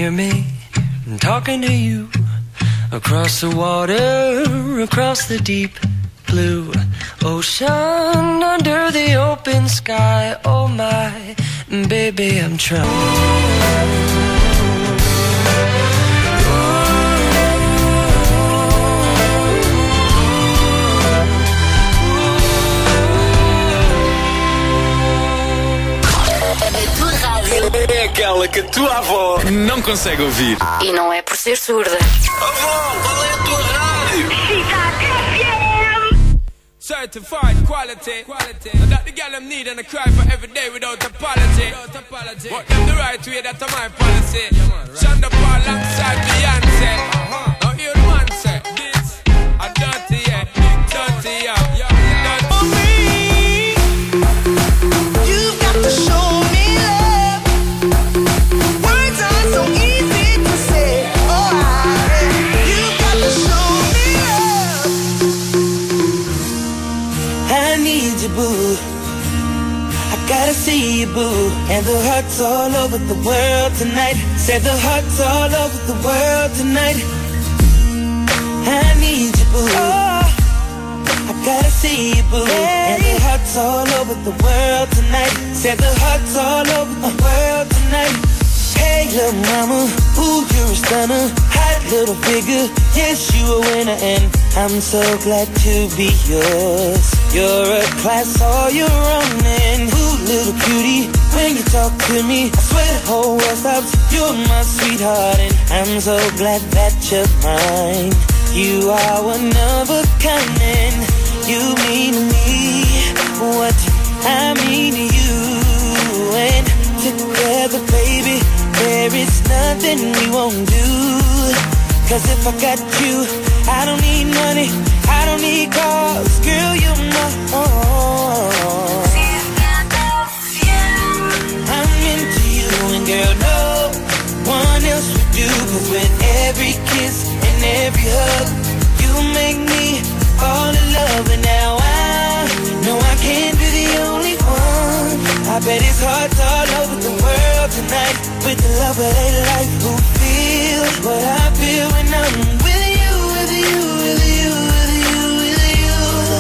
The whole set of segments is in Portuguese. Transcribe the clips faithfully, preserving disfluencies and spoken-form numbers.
hear me talking to you across the water, across the deep blue ocean, under the open sky. Oh my, baby, I'm trying. É aquela que a tua avó não consegue ouvir. E não é por ser surda. Avó, qual é a tua rádio? Certified quality, quality. Now that the girl them need and I cry for every day without apology. Without apology. What them the right way, that's my policy. Yeah, man, right. Shonda Paul alongside Beyonce. Uh-huh. Now hear the man say, this a dirty, yeah, dirty, yeah. Yeah, yeah. For me, you've got to show me love. Words are so easy to say. Oh, I, you've got to show me love. I need you, boo. I gotta see you, boo. And the hearts all over the world tonight. Said the hearts all over the world tonight. I need you, boo. Oh, I gotta see you, boo. Hey. And the hearts all over the world tonight. Said the hearts all over the world tonight. Hey, little mama, ooh, you're a stunner. Hot little figure, yes, you a winner. And I'm so glad to be yours. You're a class all your own. And ooh, little cutie, when you talk to me, I swear the whole world stops. You're my sweetheart, and I'm so glad that you're mine. You are one of a kind, and you mean to me what I mean to you. And together, baby, there is nothing we won't do. Cause if I got you, I don't need money, I don't need cars. Girl, you're my own. I'm into you, and girl, no one else would do. Cause with every kiss and every hug, you make me fall in love. And now I know I can't be the only one. I bet it's hearts all over the world tonight. With the love of their life, who feels what I feel when I'm with you, with you, with you, with you, with you,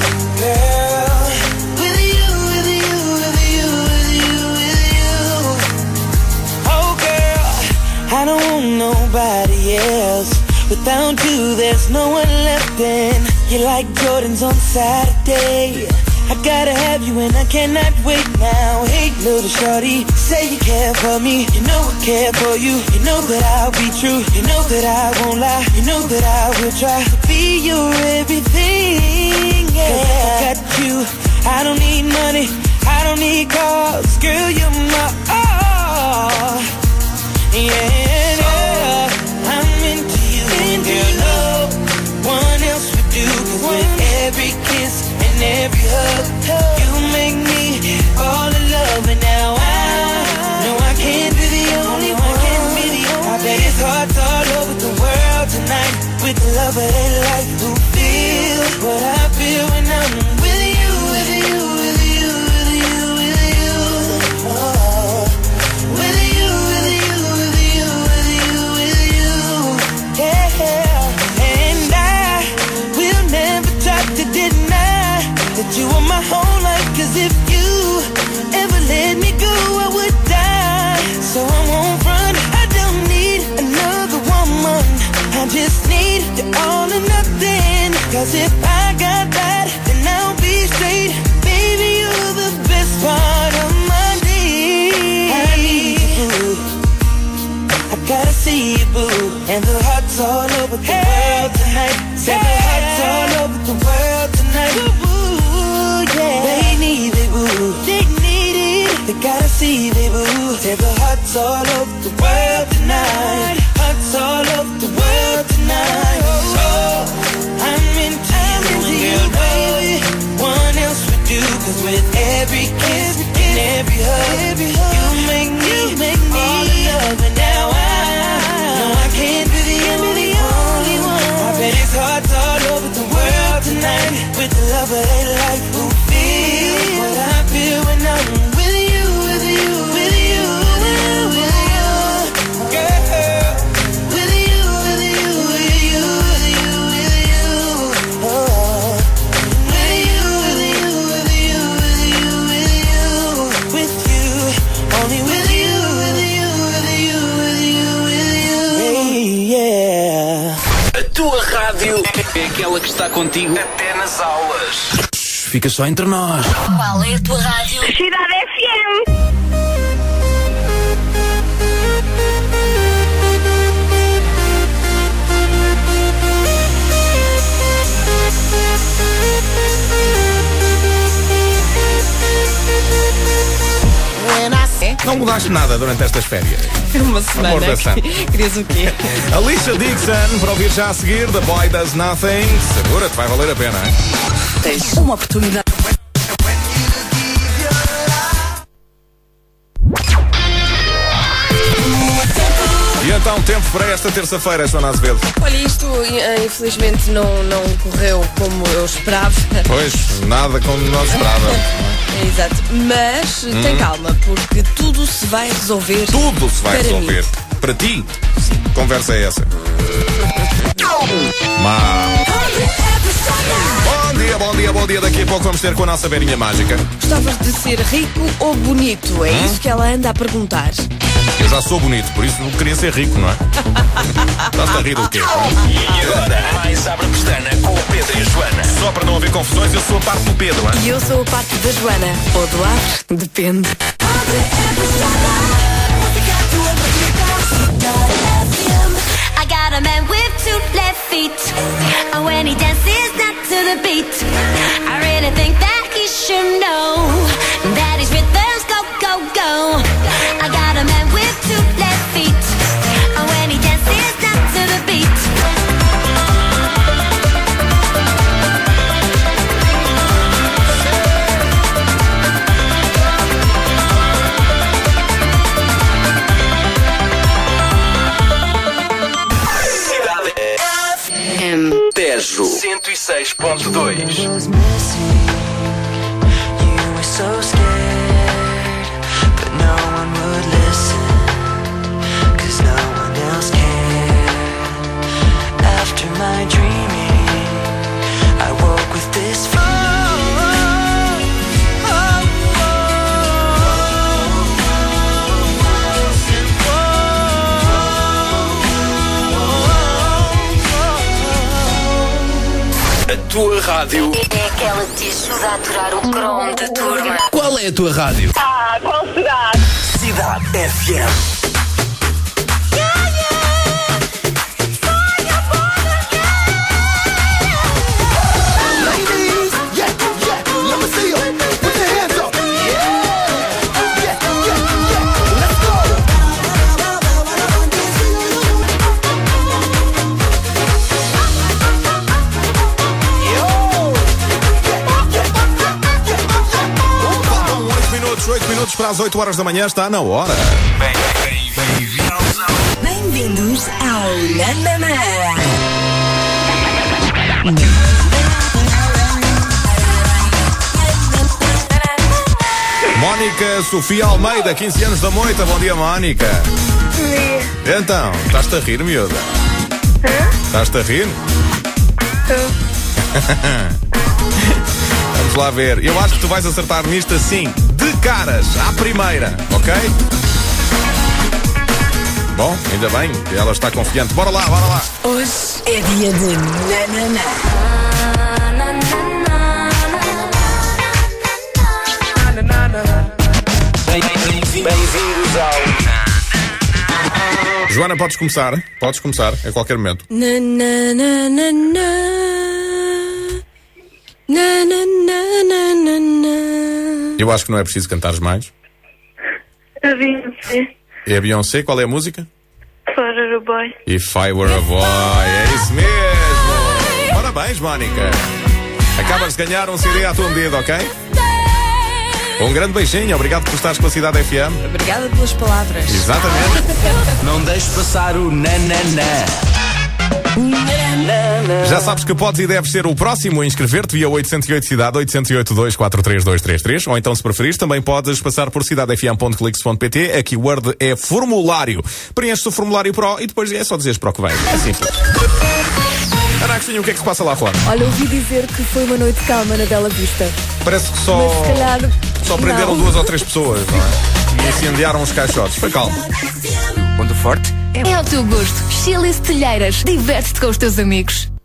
girl. With you, with you, with you, with you, with you. Oh girl, I don't want nobody else. Without you, there's no one left. And you're like Jordans on Saturday. I gotta have you and I cannot wait now. Hey, little shorty, say you care for me. You know I care for you. You know that I'll be true. You know that I won't lie. You know that I will try to be your everything. Yeah. Cause if I got you, I don't need money, I don't need cars. Girl, you're my all. Yeah, yeah. I'm into you, and girl, no one else would do. Cause with every kiss and every hug, you make me fall in love. And now I know I can't be the only one. I bet it's hearts all over the world tonight. With the love of their life, who feels what I feel when I'm with you, with you, with you, with you, with you. Oh, with you, with you, with you, with you, with you. Yeah, and I will never try to deny that you are my whole life. Cause if you ever let me go, I would die. So I won't run, I don't need another woman. I just need the all or nothing. Cause if I got that, then I'll be straight. Baby, you're the best part of my day. I need you, boo. I gotta see you, boo. And the hearts all over the hey. world tonight. Say hey. the hearts all over the world tonight. Ooh, yeah. They need it, boo. They need it. They gotta see it, boo. Say the hearts all over the world tonight. Hearts all over the world tonight. Oh, I'm into you, and girl, baby, one else would do. Cause with every kiss and every hug, you make me, you make me all in love. And now I know I can't be the only one. I bet it's hearts all over the world tonight. With the love of their life, who feels what I feel when I'm with you, with you, with you, with you, with you, girl. está contigo até nas aulas. Fica só entre nós. Qual é a tua rádio? Cidade F M. Não mudaste nada durante estas férias. Uma semana. Amor da Santa. Querias o quê? Alicia Dixon, para ouvir já a seguir, The Boy Does Nothing. Segura-te, vai valer a pena, hein? Tens uma oportunidade. E então, tempo para esta terça-feira, Joana Azevedo. Olha, isto infelizmente não, não correu como eu esperava. Pois, nada como nós esperávamos. É, exato. Mas hum. tem calma, porque tudo se vai resolver. Tudo se vai para resolver. Mim. Para ti? Que conversa é essa? Mas... Bom dia, bom dia, bom dia. Daqui a pouco vamos ter com a nossa beirinha mágica. Gostavas de ser rico ou bonito? É hum? isso que ela anda a perguntar. Eu já sou bonito, por isso não queria ser rico, não é? Estás a rir do quê? E agora, mais abre a pestana com o Pedro e a Joana. Só para não haver confusões, eu sou a parte do Pedro, não é? E eu sou a parte da Joana. Ou do Abre, depende. I got a man with two left feet, and when he dances not to the beat, I really think that he should know that his rhythms go, go, go. I got a man with two left feet, and when he dances not to the beat. Tejo cento e seis ponto dois. A tua rádio É aquela que te ajuda a aturar o cromo da turma. Qual é a tua rádio? Ah, qual será? Cidade F M. oito minutos para as oito horas da manhã, está na hora. Bem-vindos ao Nananã. Mónica Sofia Almeida, quinze anos da moita. Bom dia, Mónica. Sim. Então, estás-te a rir, miúda? Hã? Estás-te a rir? Estou. Vamos lá ver. Eu acho que tu vais acertar nisto assim, de caras, à primeira, ok? Bom, ainda bem que ela está confiante. Bora lá, bora lá. Hoje é dia de Nananã. Bem-vindos ao... Joana, podes começar? Podes começar, a qualquer momento. Nananã. Eu acho que não é preciso cantares mais. A Beyoncé. É a Beyoncé, qual é a música? Fora do boy. If I Were a Boy, é isso mesmo. Parabéns, Mónica. Acabas de ganhar um C D à tua medida, ok? Um grande beijinho, obrigado por estares com a Cidade F M. Obrigada pelas palavras. Exatamente. Não deixes passar o nananã. Já sabes que podes e deves ser o próximo a inscrever-te via oitocentos e oito Cidade, oitocentos e oito, dois quatro três, dois três três, ou então, se preferires, também podes passar por cidade f m ponto clix ponto p t. A keyword é formulário. Preenches o formulário Pro e depois é só dizeres para o que vem. É simples. Ana Agostinho, o que é que se passa lá fora? Olha, ouvi dizer que foi uma noite calma na Bela Vista. Parece que só, Mas se calhar, só prenderam não. duas ou três pessoas, não é? E incendiaram os caixotes. Foi calmo. Ponto forte. É ao teu gosto. Chile e Telheiras. Diverte-te com os teus amigos.